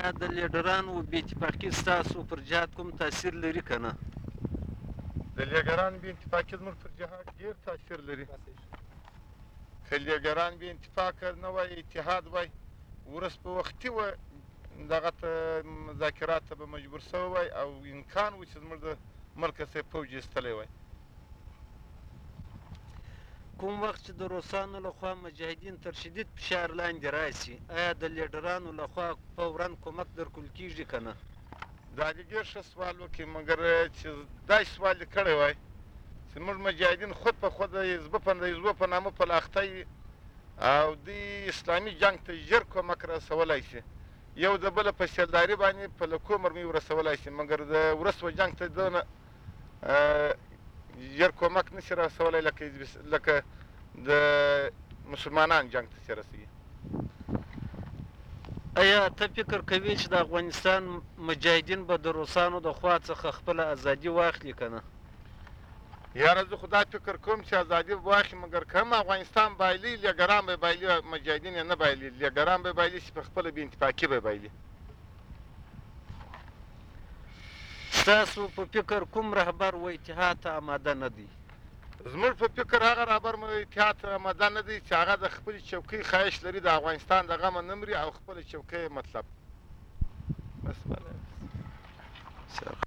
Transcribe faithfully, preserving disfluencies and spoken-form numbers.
آیا د لیډرانو بې اتفاقي ستاسو پر جهاد کوم تاثیر لري که نه؟ د لیډرانو بې اتفاقي زموږ پر جهاد ډېر تاثیر لري. که لیډران بې اتفاقه نه وای، اتحاد وای، ورس په وختي وه دغه ته مذاکرات ته به مجبور سوی وای او امکان و چې زموږ د ملکه صاحب پوځ ایستلی وای. کوم وخت چې د روسانو لخوا مجاهدین تر شدید فشار لاندې راسي، آیا د لیډرانو لخوا فوراً کومک درکول کیږي که نه؟ دا دې ډېر ښه سوال وکړې، مګر چې داسې سوال دې کړی وای چې زموږ مجاهدین خود په خود د حزبه د حزبو په نامه پلاخته وي او دوی اسلامي جنګ ته ژر کومک رسولی شي، یو د بله په سیلداري باندې په لکو مرمۍ ورسولی شي، مګر د ورس و جنګ ته دونه ژر کومک نشي رسولی لکه لکه د مسلمانانو جنګ ته چې رسوي. آیا ته فکر کوې چې د افغانستان مجاهدین به د روسانو د خوا څخه خپله ازادي واخلي که نه؟ یاره زه خو دا فکر کوم چې ازادي به واخلي، مګر که هم افغانستان بایلي، لیډران به یې بایلي، مجاهدین یې نه بایلي. لیډران به یې بایلي چې په خپله بې اتفاقي به یې بایلي. ستاسو په فکر کوم رهبر و اتحاد ته آماده نه دی؟ زموږ په فکر هغه رهبر مو اتحاد ته آماده نه دی چې هغه د خپلې چوکۍ خواهش لري د افغانستان د غمه نه مري او خپله چوکۍ یې مطلب. بس بله.